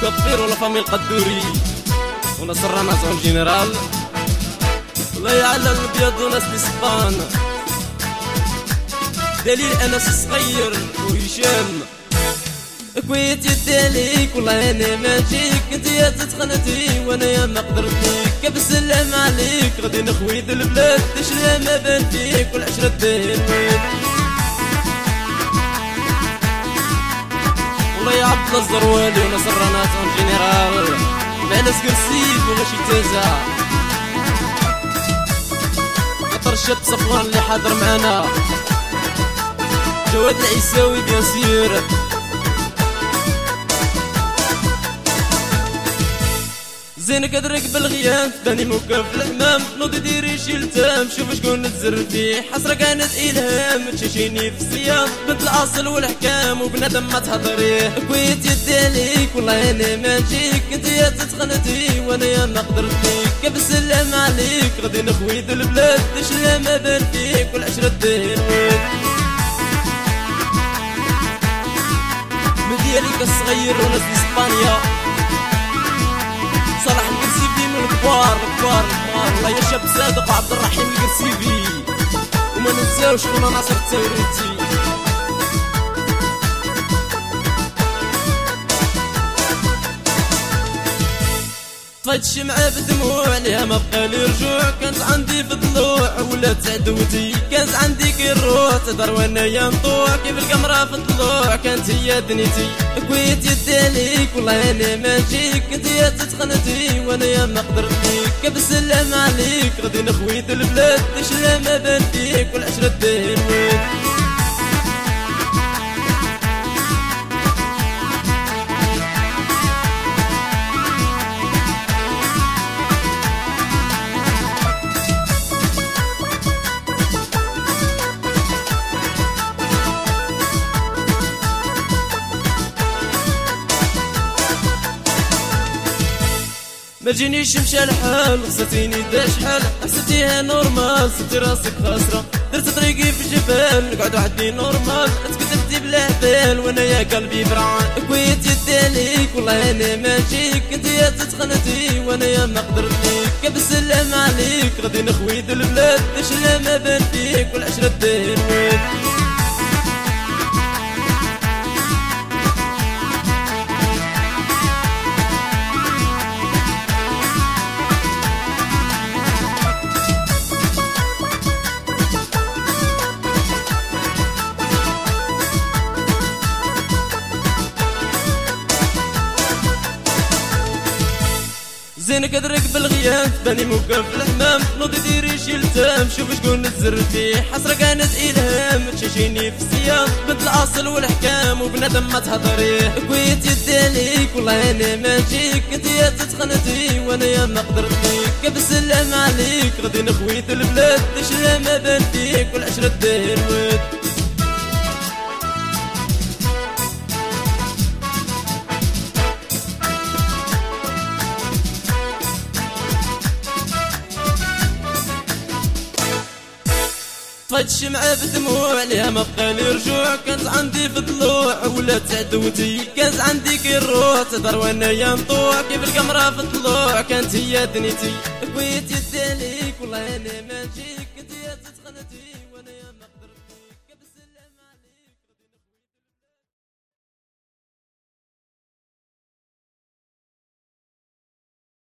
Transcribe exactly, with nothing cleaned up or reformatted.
كبير ولا فامي القدوري ونصر ناس اون جينيرال والله يعلى الابيض وناس الاسبان دليل انس الصغير وهشام كويت يداليك والله انا ماجيك انت يا تتخنتي وانا يا ما قدرتيك بسلام عليك غادي نخويد البلاد تشلا ما بان فيك والعشرة داير والله يا عبد الله الزروالي ونصر ناس اون جينيرال مع ناس كرسيب ولا شي تازا خاطر الشاب صفوان اللي حاضر معانا جواد العيساوي بيان سير زين كدرك بالغيام باني موكب في الحمام نوضي ديري شي لتام شوف شكون تزر فيه حسرة كانت إلهام تشيشيني في الصيام بنت الأصل والحكام وبنادم ما تهضريه كويت يداليك والله أنا ما نجيك انت يا تتخنتي وانا يا ما قدرتيك بسلام عليك غادي نخويد البلاد تشلا ما بان فيك والعشرة داير مدياليك الصغير وناس اسبانيا صلاح القرسيفي من الكبار الكبار الكبار والله يا شاب صادق وعبد الرحيم القرسيفي وما ننساوش خونا ناصر التايريتي طفيت الشمعة بدموع عليها ما بقالي رجوع كانت عندي في الضلوع ولات عدوتي كانت عندي كي الروح تهدر وانا يا نطوع كيف القمرة في الطلوع كانت هي دنيتي كويت يداليك والله انا ما نجيك انت يا تتخنتي وانا يا ما قدرتيك بسلام عليك غادي نخويد البلاد تشلا ما بان فيك والعشرة داير ما جينيش مشى الحال خصتيني دا شحال حسيتيها نورمال صرتي راسك خاسرة درت طريقي في الجبال نقعد وحدي نورمال تكتبتي بلا حبال وانا يا قلبي فرعان كويت يداليك والله انا ما نجيك انت يا تتخنتي وانا يا ما قدرتيك بسلام عليك غادي نخويد البلاد تشلا ما بان فيك والعشرة داير زين كدرك بالغيام باني موكب في الحمام نوضي ديري شي لتام شوف شكون تزر فيه حسرة كانت إلهام تشيشيني في الصيام بنت الأصل والحكام وبنادم ما تهضريه كويت يداليك والله أنا ما نجيك انت يا تتخنتي وانا يا ما قدرتيك بسلام عليك غادي نخويد البلاد تشلا ما بان فيك والعشرة داير طفيت الشمعة بدموع عليها ما بقالي رجوع كانت عندي في الضلوع ولات عدوتي كانت عندي كي الروح تهدر وانا يا نطوع كيف القمرة في الطلوع كانت هي دنيتي كويت يداليك والله انا ما نجيك